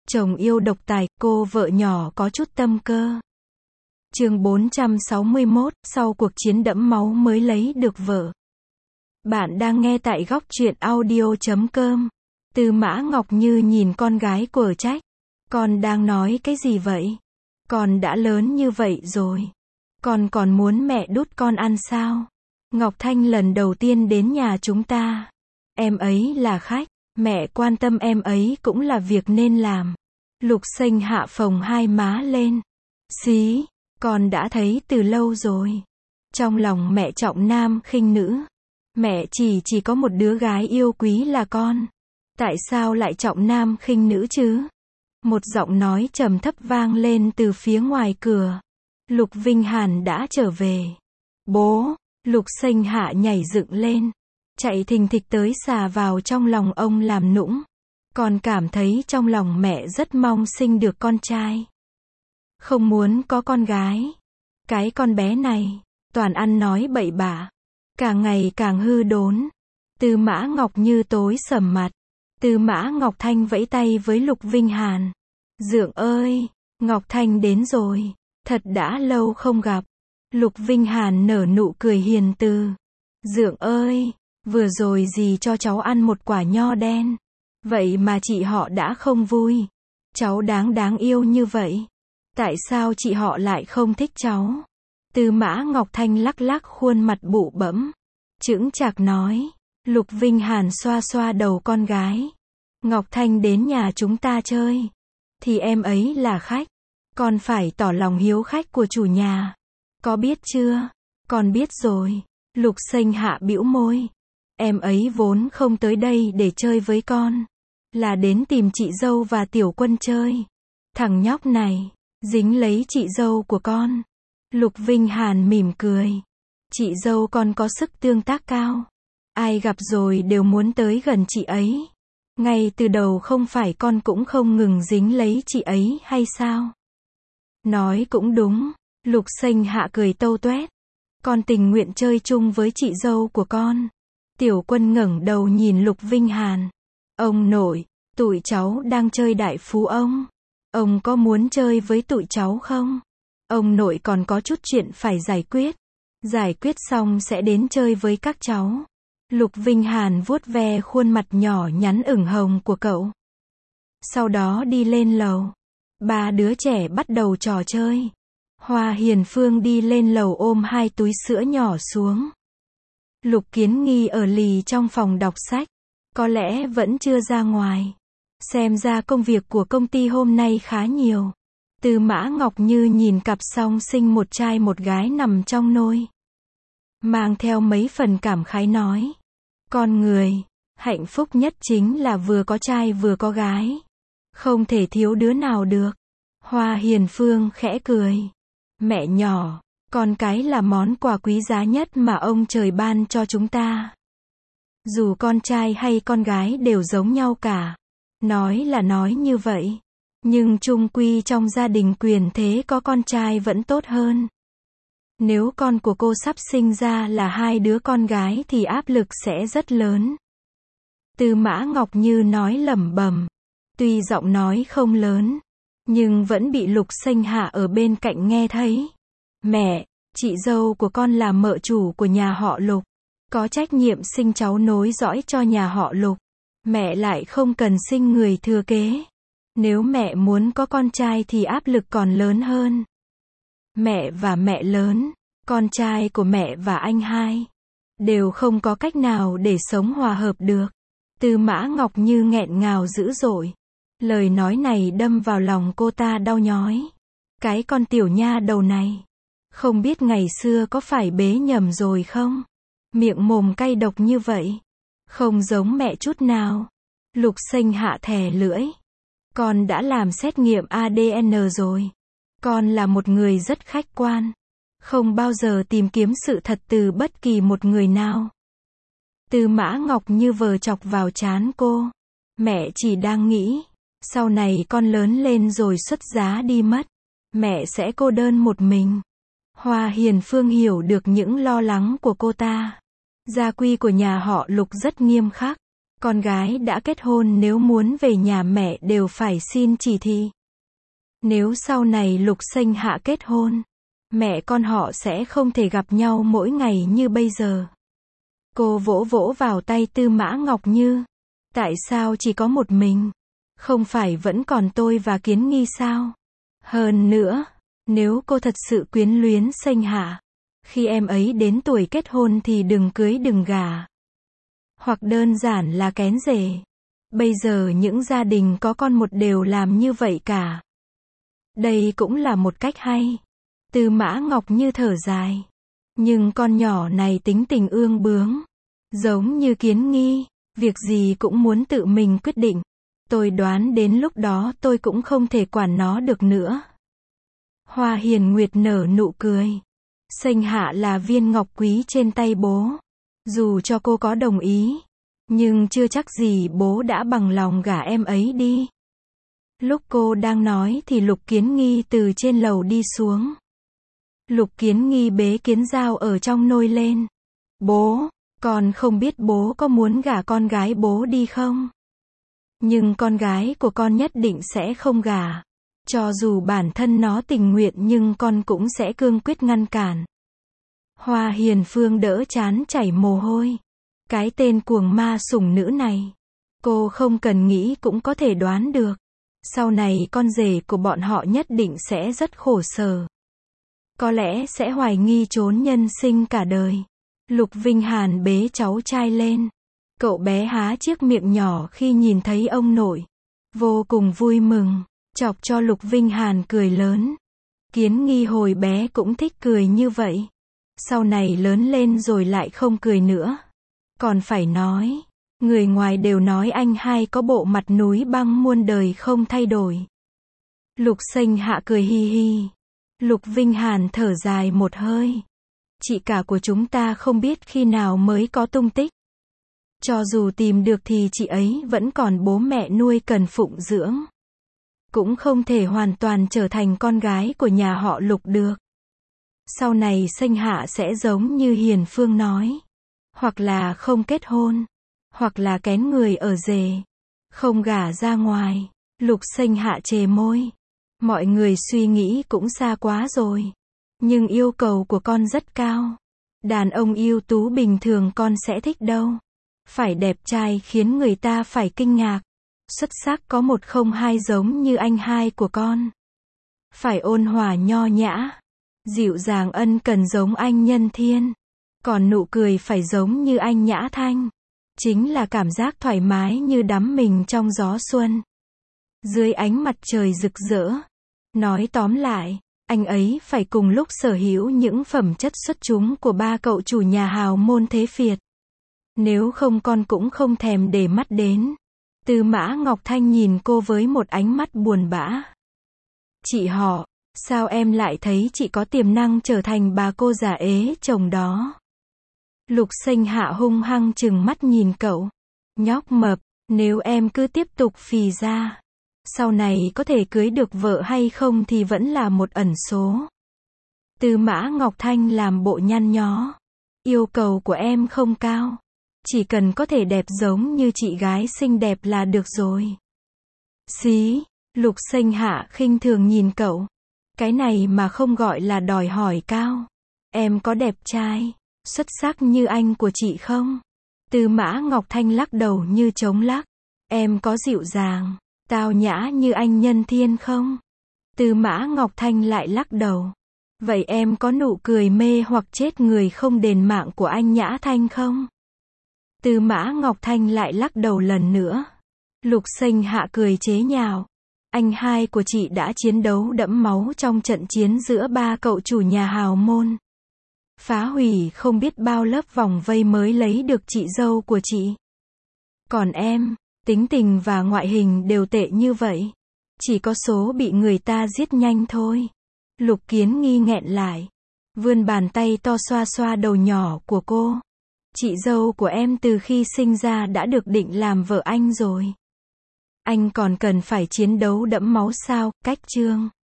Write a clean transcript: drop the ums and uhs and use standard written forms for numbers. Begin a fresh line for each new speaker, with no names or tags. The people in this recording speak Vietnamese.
Chồng yêu độc tài, cô vợ nhỏ có chút tâm cơ. Chương 461, sau cuộc chiến đẫm máu mới lấy được vợ. Bạn đang nghe tại góc truyện audio.com. Tư Mã Ngọc Như nhìn con gái của trách. Con đang nói cái gì vậy? Con đã lớn như vậy rồi. Con còn muốn mẹ đút con ăn sao? Ngọc Thanh lần đầu tiên đến nhà chúng ta. Em ấy là khách, mẹ quan tâm em ấy cũng là việc nên làm. Lục Xanh hạ phồng hai má lên. Xí, con đã thấy từ lâu rồi. Trong lòng mẹ trọng nam khinh nữ. Mẹ chỉ có một đứa gái yêu quý là con. Tại sao lại trọng nam khinh nữ chứ? Một giọng nói trầm thấp vang lên từ phía ngoài cửa. Lục Vinh Hàn đã trở về. Bố, Lục Xanh hạ nhảy dựng lên. Chạy thình thịch tới xà vào trong lòng ông làm nũng. Con cảm thấy trong lòng mẹ rất mong sinh được con trai. Không muốn có con gái. Cái con bé này, toàn ăn nói bậy bạ. Càng ngày càng hư đốn. Tư Mã Ngọc Như tối sầm mặt. Tư Mã Ngọc Thanh vẫy tay với Lục Vinh Hàn. Dượng ơi, Ngọc Thanh đến rồi. Thật đã lâu không gặp. Lục Vinh Hàn nở nụ cười hiền từ. Dượng ơi, vừa rồi dì cho cháu ăn một quả nho đen. Vậy mà chị họ đã không vui. Cháu đáng yêu như vậy. Tại sao chị họ lại không thích cháu? Tư Mã Ngọc Thanh lắc lắc khuôn mặt bụ bẫm. Chững chạc nói. Lục Vinh Hàn xoa xoa đầu con gái. Ngọc Thanh đến nhà chúng ta chơi. Thì em ấy là khách. Con phải tỏ lòng hiếu khách của chủ nhà. Có biết chưa? Con biết rồi. Lục Xanh hạ bĩu môi. Em ấy vốn không tới đây để chơi với con. Là đến tìm chị dâu và Tiểu Quân chơi. Thằng nhóc này, dính lấy chị dâu của con. Lục Vinh Hàn mỉm cười. Chị dâu con có sức tương tác cao. Ai gặp rồi đều muốn tới gần chị ấy. Ngay từ đầu không phải con cũng không ngừng dính lấy chị ấy hay sao? Nói cũng đúng. Lục Xanh hạ cười tâu tuét. Con tình nguyện chơi chung với chị dâu của con. Tiểu Quân ngẩng đầu nhìn Lục Vinh Hàn. Ông nội, tụi cháu đang chơi đại phú ông có muốn chơi với tụi cháu không? Ông nội còn có chút chuyện phải giải quyết. Giải quyết xong sẽ đến chơi với các cháu. Lục Vinh Hàn vuốt ve khuôn mặt nhỏ nhắn ửng hồng của cậu. Sau đó đi lên lầu. Ba đứa trẻ bắt đầu trò chơi. Hoa Hiền Phương đi lên lầu ôm hai túi sữa nhỏ xuống. Lục Kiến Nghi ở lì trong phòng đọc sách. Có lẽ vẫn chưa ra ngoài. Xem ra công việc của công ty hôm nay khá nhiều. Tư Mã Ngọc Như nhìn cặp song sinh một trai một gái nằm trong nôi. Mang theo mấy phần cảm khái nói. Con người, hạnh phúc nhất chính là vừa có trai vừa có gái. Không thể thiếu đứa nào được. Hoa Hiền Phương khẽ cười. Mẹ nhỏ, con cái là món quà quý giá nhất mà ông trời ban cho chúng ta. Dù con trai hay con gái đều giống nhau cả. Nói là nói như vậy. Nhưng chung quy trong gia đình quyền thế có con trai vẫn tốt hơn. Nếu con của cô sắp sinh ra là hai đứa con gái thì áp lực sẽ rất lớn. Tư Mã Ngọc Như nói lẩm bẩm. Tuy giọng nói không lớn, nhưng vẫn bị Lục Xanh hạ ở bên cạnh nghe thấy. Mẹ, chị dâu của con là mợ chủ của nhà họ Lục. Có trách nhiệm sinh cháu nối dõi cho nhà họ Lục. Mẹ lại không cần sinh người thừa kế. Nếu mẹ muốn có con trai thì áp lực còn lớn hơn. Mẹ và mẹ lớn, con trai của mẹ và anh hai, đều không có cách nào để sống hòa hợp được. Tư Mã Ngọc Như nghẹn ngào dữ dội. Lời nói này đâm vào lòng cô ta đau nhói. Cái con tiểu nha đầu này. Không biết ngày xưa có phải bế nhầm rồi không? Miệng mồm cay độc như vậy. Không giống mẹ chút nào. Lục Xanh hạ thè lưỡi. Con đã làm xét nghiệm ADN rồi. Con là một người rất khách quan. Không bao giờ tìm kiếm sự thật từ bất kỳ một người nào. Tư Mã Ngọc Như vờ chọc vào trán cô. Mẹ chỉ đang nghĩ. Sau này con lớn lên rồi xuất giá đi mất. Mẹ sẽ cô đơn một mình. Hoa Hiền Phương hiểu được những lo lắng của cô ta. Gia quy của nhà họ Lục rất nghiêm khắc. Con gái đã kết hôn nếu muốn về nhà mẹ đều phải xin chỉ thị. Nếu sau này Lục Sinh Hạ kết hôn, mẹ con họ sẽ không thể gặp nhau mỗi ngày như bây giờ. Cô vỗ vỗ vào tay Tư Mã Ngọc Như. Tại sao chỉ có một mình? Không phải vẫn còn tôi và Kiến Nghi sao? Hơn nữa, nếu cô thật sự quyến luyến Sinh Hạ, khi em ấy đến tuổi kết hôn thì đừng cưới đừng gả. Hoặc đơn giản là kén rể. Bây giờ những gia đình có con một đều làm như vậy cả. Đây cũng là một cách hay. Tư Mã Ngọc Như thở dài. Nhưng con nhỏ này tính tình ương bướng. Giống như Kiến Nghi, việc gì cũng muốn tự mình quyết định. Tôi đoán đến lúc đó tôi cũng không thể quản nó được nữa. Hoa Hiền Nguyệt nở nụ cười. Sinh Hạ là viên ngọc quý trên tay bố. Dù cho cô có đồng ý, nhưng chưa chắc gì bố đã bằng lòng gả em ấy đi. Lúc cô đang nói thì Lục Kiến Nghi từ trên lầu đi xuống. Lục Kiến Nghi bế Kiến Dao ở trong nôi lên. Bố, con không biết bố có muốn gả con gái bố đi không? Nhưng con gái của con nhất định sẽ không gả. Cho dù bản thân nó tình nguyện nhưng con cũng sẽ cương quyết ngăn cản. Hoa Hiền Phương đỡ chán chảy mồ hôi. Cái tên cuồng ma sủng nữ này, cô không cần nghĩ cũng có thể đoán được. Sau này con rể của bọn họ nhất định sẽ rất khổ sở. Có lẽ sẽ hoài nghi trốn nhân sinh cả đời. Lục Vinh Hàn bế cháu trai lên. Cậu bé há chiếc miệng nhỏ khi nhìn thấy ông nội. Vô cùng vui mừng, chọc cho Lục Vinh Hàn cười lớn. Kiến Nghi hồi bé cũng thích cười như vậy. Sau này lớn lên rồi lại không cười nữa. Còn phải nói, người ngoài đều nói anh hai có bộ mặt núi băng muôn đời không thay đổi. Lục Sinh Hạ cười hi hi. Lục Vinh Hàn thở dài một hơi. Chị cả của chúng ta không biết khi nào mới có tung tích. Cho dù tìm được thì chị ấy vẫn còn bố mẹ nuôi cần phụng dưỡng. Cũng không thể hoàn toàn trở thành con gái của nhà họ Lục được. Sau này Sinh Hạ sẽ giống như Hiền Phương nói. Hoặc là không kết hôn. Hoặc là kén người ở rể. Không gả ra ngoài. Lục Sinh Hạ chề môi. Mọi người suy nghĩ cũng xa quá rồi. Nhưng yêu cầu của con rất cao. Đàn ông ưu tú bình thường con sẽ thích đâu. Phải đẹp trai khiến người ta phải kinh ngạc. Xuất sắc có một không hai giống như anh hai của con. Phải ôn hòa nho nhã. Dịu dàng ân cần giống anh Nhân Thiên. Còn nụ cười phải giống như anh Nhã Thanh. Chính là cảm giác thoải mái như đắm mình trong gió xuân. Dưới ánh mặt trời rực rỡ. Nói tóm lại, anh ấy phải cùng lúc sở hữu những phẩm chất xuất chúng của ba cậu chủ nhà hào môn thế Việt. Nếu không con cũng không thèm để mắt đến. Tư Mã Ngọc Thanh nhìn cô với một ánh mắt buồn bã. Chị họ, sao em lại thấy chị có tiềm năng trở thành bà cô già ế chồng đó? Lục Sinh Hạ hung hăng trừng mắt nhìn cậu. Nhóc mập, nếu em cứ tiếp tục phì ra, sau này có thể cưới được vợ hay không thì vẫn là một ẩn số. Tư Mã Ngọc Thanh làm bộ nhăn nhó. Yêu cầu của em không cao. Chỉ cần có thể đẹp giống như chị gái xinh đẹp là được rồi. Xí, Lục Sinh Hạ khinh thường nhìn cậu. Cái này mà không gọi là đòi hỏi cao. Em có đẹp trai, xuất sắc như anh của chị không? Tư Mã Ngọc Thanh lắc đầu như trống lắc. Em có dịu dàng, tao nhã như anh Nhân Thiên không? Tư Mã Ngọc Thanh lại lắc đầu. Vậy em có nụ cười mê hoặc chết người không đền mạng của anh Nhã Thanh không? Tư Mã Ngọc Thanh lại lắc đầu lần nữa. Lục Sinh Hạ cười chế nhạo. Anh hai của chị đã chiến đấu đẫm máu trong trận chiến giữa ba cậu chủ nhà hào môn. Phá hủy không biết bao lớp vòng vây mới lấy được chị dâu của chị. Còn em, tính tình và ngoại hình đều tệ như vậy. Chỉ có số bị người ta giết nhanh thôi. Lục Kiến Nghi nghẹn lại. Vươn bàn tay to xoa xoa đầu nhỏ của cô. Chị dâu của em từ khi sinh ra đã được định làm vợ anh rồi. Anh còn cần phải chiến đấu đẫm máu sao? Cách chương